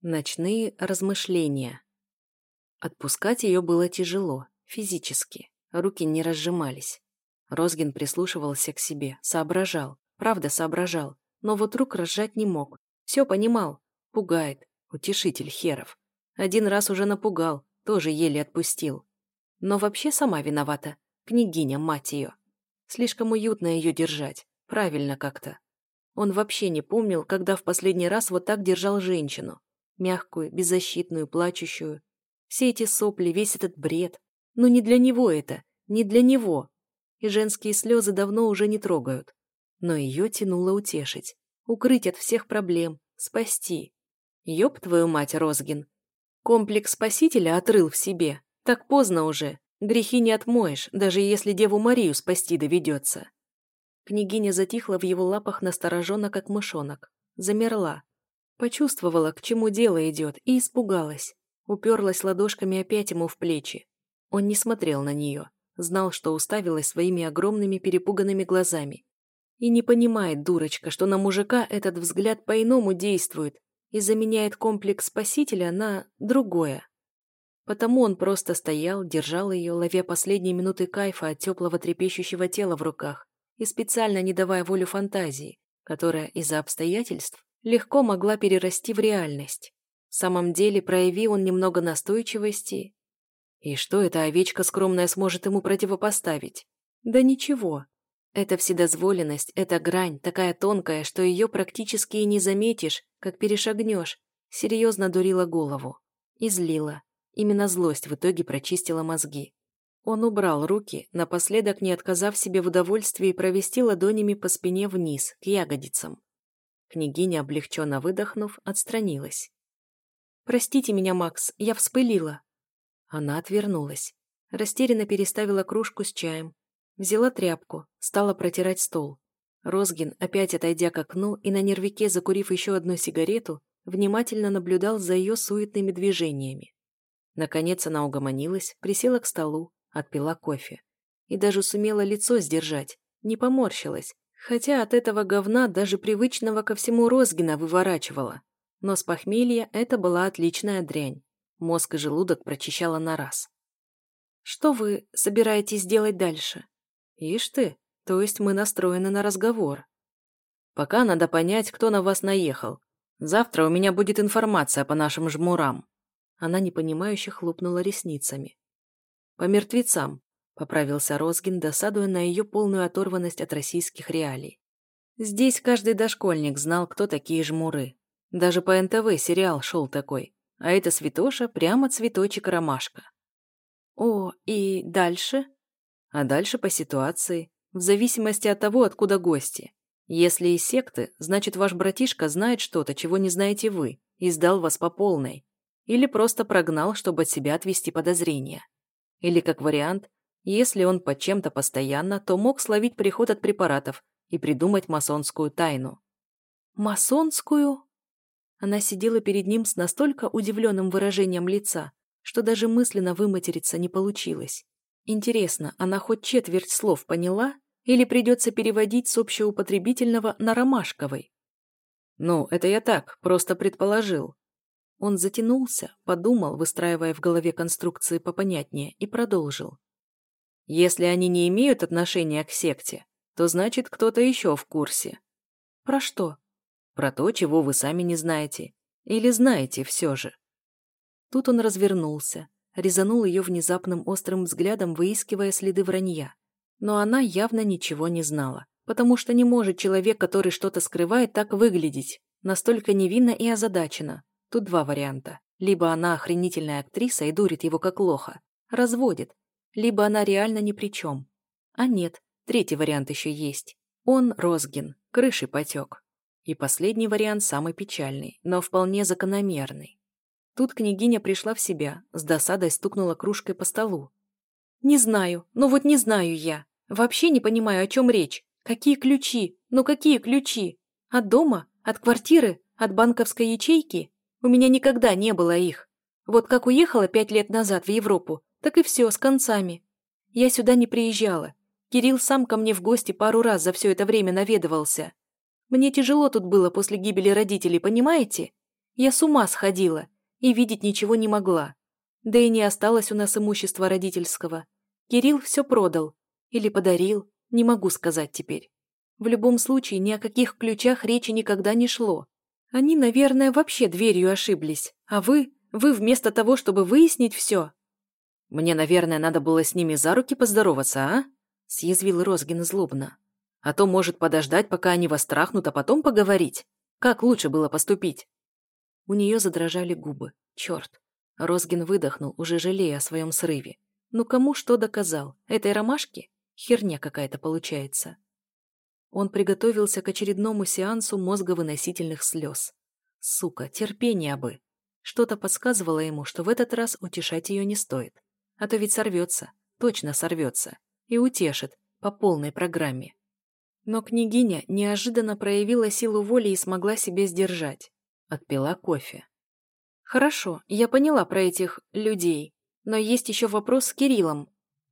Ночные размышления. Отпускать ее было тяжело, физически. Руки не разжимались. Розгин прислушивался к себе, соображал, правда соображал, но вот рук разжать не мог. Все понимал. Пугает. Утешитель херов. Один раз уже напугал, тоже еле отпустил. Но вообще сама виновата. Княгиня, мать ее. Слишком уютно ее держать. Правильно как-то. Он вообще не помнил, когда в последний раз вот так держал женщину. Мягкую, беззащитную, плачущую. Все эти сопли, весь этот бред. Но не для него это, не для него. И женские слезы давно уже не трогают. Но ее тянуло утешить, укрыть от всех проблем, спасти. Ёб твою мать, Розгин. Комплекс спасителя отрыл в себе. Так поздно уже. Грехи не отмоешь, даже если Деву Марию спасти доведется. Княгиня затихла в его лапах настороженно, как мышонок. Замерла. Почувствовала, к чему дело идет, и испугалась. Уперлась ладошками опять ему в плечи. Он не смотрел на нее. Знал, что уставилась своими огромными перепуганными глазами. И не понимает, дурочка, что на мужика этот взгляд по-иному действует и заменяет комплекс спасителя на другое. Потому он просто стоял, держал ее, ловя последние минуты кайфа от теплого трепещущего тела в руках и специально не давая волю фантазии, которая из-за обстоятельств легко могла перерасти в реальность. В самом деле, прояви он немного настойчивости. И что эта овечка скромная сможет ему противопоставить? Да ничего. Эта вседозволенность, эта грань, такая тонкая, что ее практически и не заметишь, как перешагнешь, серьезно дурила голову. И злила. Именно злость в итоге прочистила мозги. Он убрал руки, напоследок не отказав себе в удовольствии провести ладонями по спине вниз, к ягодицам. Княгиня, облегченно выдохнув, отстранилась. «Простите меня, Макс, я вспылила». Она отвернулась. Растерянно переставила кружку с чаем. Взяла тряпку, стала протирать стол. Розгин, опять отойдя к окну и на нервике закурив еще одну сигарету, внимательно наблюдал за ее суетными движениями. Наконец она угомонилась, присела к столу, отпила кофе. И даже сумела лицо сдержать, не поморщилась, хотя от этого говна даже привычного ко всему Розгина выворачивала. Но с похмелья это была отличная дрянь. Мозг и желудок прочищала на раз. «Что вы собираетесь делать дальше?» «Ишь ты, то есть мы настроены на разговор. Пока надо понять, кто на вас наехал. Завтра у меня будет информация по нашим жмурам». Она непонимающе хлопнула ресницами. «По мертвецам», — поправился Розгин, досадуя на ее полную оторванность от российских реалий. Здесь каждый дошкольник знал, кто такие жмуры. Даже по НТВ сериал шел такой. А это святоша прямо цветочек-ромашка. «О, и дальше?» А дальше по ситуации, в зависимости от того, откуда гости. Если из секты, значит ваш братишка знает что-то, чего не знаете вы, и сдал вас по полной. Или просто прогнал, чтобы от себя отвести подозрения. Или, как вариант, если он под чем-то постоянно, то мог словить приход от препаратов и придумать масонскую тайну. «Масонскую?» Она сидела перед ним с настолько удивленным выражением лица, что даже мысленно выматериться не получилось. Интересно, она хоть четверть слов поняла или придется переводить с общеупотребительного на ромашковый? «Ну, это я так, просто предположил». Он затянулся, подумал, выстраивая в голове конструкции попонятнее, и продолжил. «Если они не имеют отношения к секте, то значит кто-то еще в курсе». «Про что?» «Про то, чего вы сами не знаете. Или знаете все же». Тут он развернулся, резанул ее внезапным острым взглядом, выискивая следы вранья. Но она явно ничего не знала, потому что не может человек, который что-то скрывает, так выглядеть, настолько невинно и озадаченно. Тут два варианта. Либо она охренительная актриса и дурит его как лоха, разводит, либо она реально ни при чем. А нет, третий вариант еще есть. Он Розгин, крышей потек. И последний вариант самый печальный, но вполне закономерный. Тут княгиня пришла в себя, с досадой стукнула кружкой по столу. «Не знаю, ну вот не знаю я. Вообще не понимаю, о чем речь. Какие ключи? Ну какие ключи? От дома? От квартиры? От банковской ячейки? У меня никогда не было их. Вот как уехала 5 лет назад в Европу, так и все, с концами. Я сюда не приезжала. Кирилл сам ко мне в гости пару раз за все это время наведывался. Мне тяжело тут было после гибели родителей, понимаете? Я с ума сходила и видеть ничего не могла. Да и не осталось у нас имущества родительского. Кирилл все продал. Или подарил, не могу сказать теперь. В любом случае, ни о каких ключах речи никогда не шло. Они, наверное, вообще дверью ошиблись. А вы вместо того, чтобы выяснить все... «Мне, наверное, надо было с ними за руки поздороваться, а?» – съязвил Розгин злобно. «А то может подождать, пока они вас трахнут, а потом поговорить. Как лучше было поступить?» У нее задрожали губы. Черт. Розгин выдохнул, уже жалея о своем срыве. Ну кому что доказал? Этой ромашке? Херня какая-то получается. Он приготовился к очередному сеансу мозговыносительных слез. Сука, терпения бы. Что-то подсказывало ему, что в этот раз утешать ее не стоит. А то ведь сорвется, точно сорвется. И утешит, по полной программе. Но княгиня неожиданно проявила силу воли и смогла себя сдержать. Отпила кофе. «Хорошо, я поняла про этих людей, но есть еще вопрос с Кириллом.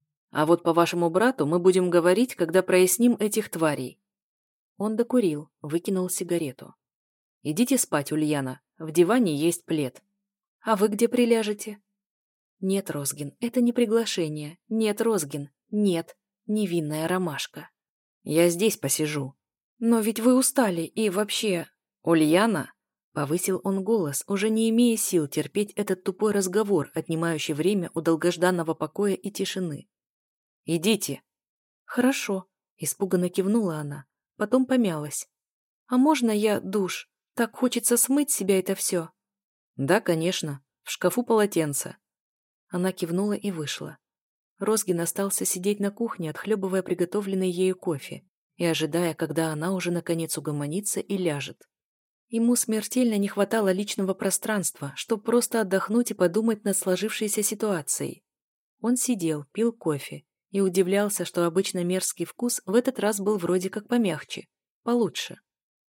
А вот по вашему брату мы будем говорить, когда проясним этих тварей». Он докурил, выкинул сигарету. «Идите спать, Ульяна, в диване есть плед. А вы где приляжете?» «Нет, Розгин, это не приглашение. Нет, Розгин, нет, невинная ромашка. Я здесь посижу». «Но ведь вы устали и вообще...» «Ульяна?» Повысил он голос, уже не имея сил терпеть этот тупой разговор, отнимающий время у долгожданного покоя и тишины. «Идите». «Хорошо», — испуганно кивнула она, потом помялась. «А можно я душ? Так хочется смыть с себя это все». «Да, конечно. В шкафу полотенце». Она кивнула и вышла. Розгин остался сидеть на кухне, отхлебывая приготовленный ею кофе и ожидая, когда она уже наконец угомонится и ляжет. Ему смертельно не хватало личного пространства, чтобы просто отдохнуть и подумать над сложившейся ситуацией. Он сидел, пил кофе и удивлялся, что обычно мерзкий вкус в этот раз был вроде как помягче, получше.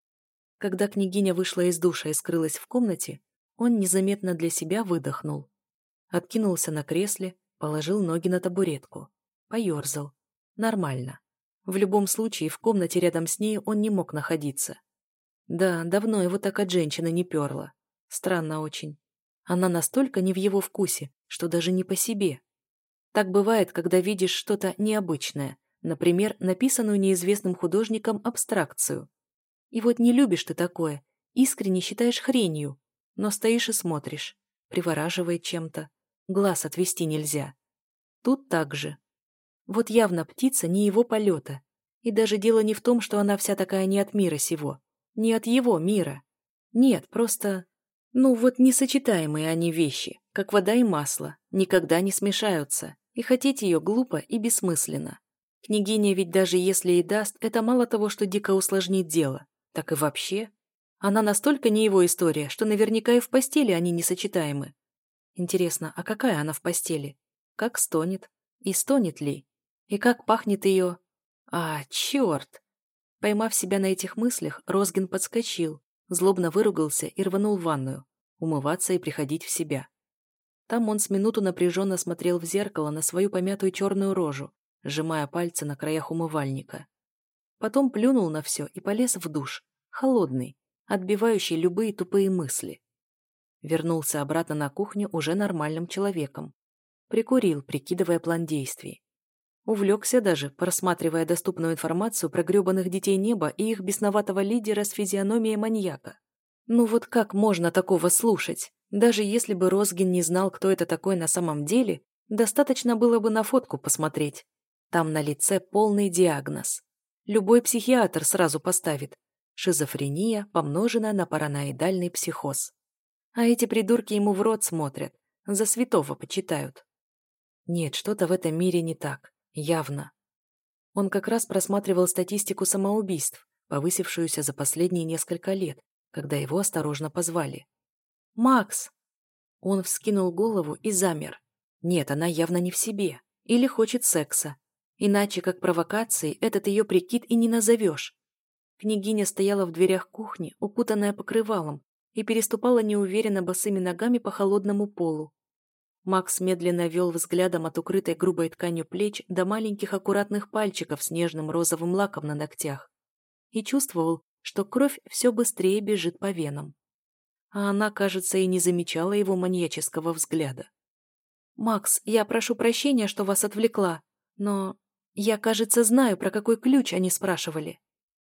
Когда княгиня вышла из душа и скрылась в комнате, он незаметно для себя выдохнул. Откинулся на кресле, положил ноги на табуретку. Поерзал. Нормально. В любом случае, в комнате рядом с ней он не мог находиться. Да, давно его так от женщины не перло. Странно очень. Она настолько не в его вкусе, что даже не по себе. Так бывает, когда видишь что-то необычное, например, написанную неизвестным художником абстракцию. И вот не любишь ты такое, искренне считаешь хренью, но стоишь и смотришь, привораживает чем-то, глаз отвести нельзя. Тут так же. Вот явно птица не его полета, и даже дело не в том, что она вся такая не от мира сего, не от его мира. Нет, просто... Ну вот несочетаемые они вещи, как вода и масло, никогда не смешаются, и хотеть ее глупо и бессмысленно. Княгиня ведь даже если и даст, это мало того, что дико усложнит дело, так и вообще. Она настолько не его история, что наверняка и в постели они несочетаемы. Интересно, а какая она в постели? Как стонет? И стонет ли? И как пахнет ее... А, черт! Поймав себя на этих мыслях, Розгин подскочил, злобно выругался и рванул в ванную, умываться и приходить в себя. Там он с минуту напряженно смотрел в зеркало на свою помятую черную рожу, сжимая пальцы на краях умывальника. Потом плюнул на все и полез в душ, холодный, отбивающий любые тупые мысли. Вернулся обратно на кухню уже нормальным человеком. Прикурил, прикидывая план действий. Увлекся даже, просматривая доступную информацию про гребаных детей неба и их бесноватого лидера с физиономией маньяка. Ну вот как можно такого слушать? Даже если бы Розгин не знал, кто это такой на самом деле, достаточно было бы на фотку посмотреть. Там на лице полный диагноз. Любой психиатр сразу поставит. Шизофрения, помноженная на параноидальный психоз. А эти придурки ему в рот смотрят, за святого почитают. Нет, что-то в этом мире не так. Явно. Он как раз просматривал статистику самоубийств, повысившуюся за последние несколько лет, когда его осторожно позвали. «Макс!» Он вскинул голову и замер. Нет, она явно не в себе. Или хочет секса. Иначе, как провокацией, этот ее прикид и не назовешь. Княгиня стояла в дверях кухни, укутанная покрывалом, и переступала неуверенно босыми ногами по холодному полу. Макс медленно вел взглядом от укрытой грубой тканью плеч до маленьких аккуратных пальчиков с нежным розовым лаком на ногтях и чувствовал, что кровь все быстрее бежит по венам. а она, кажется, и не замечала его маньяческого взгляда. «Макс, я прошу прощения, что вас отвлекла, но я, кажется, знаю, про какой ключ они спрашивали».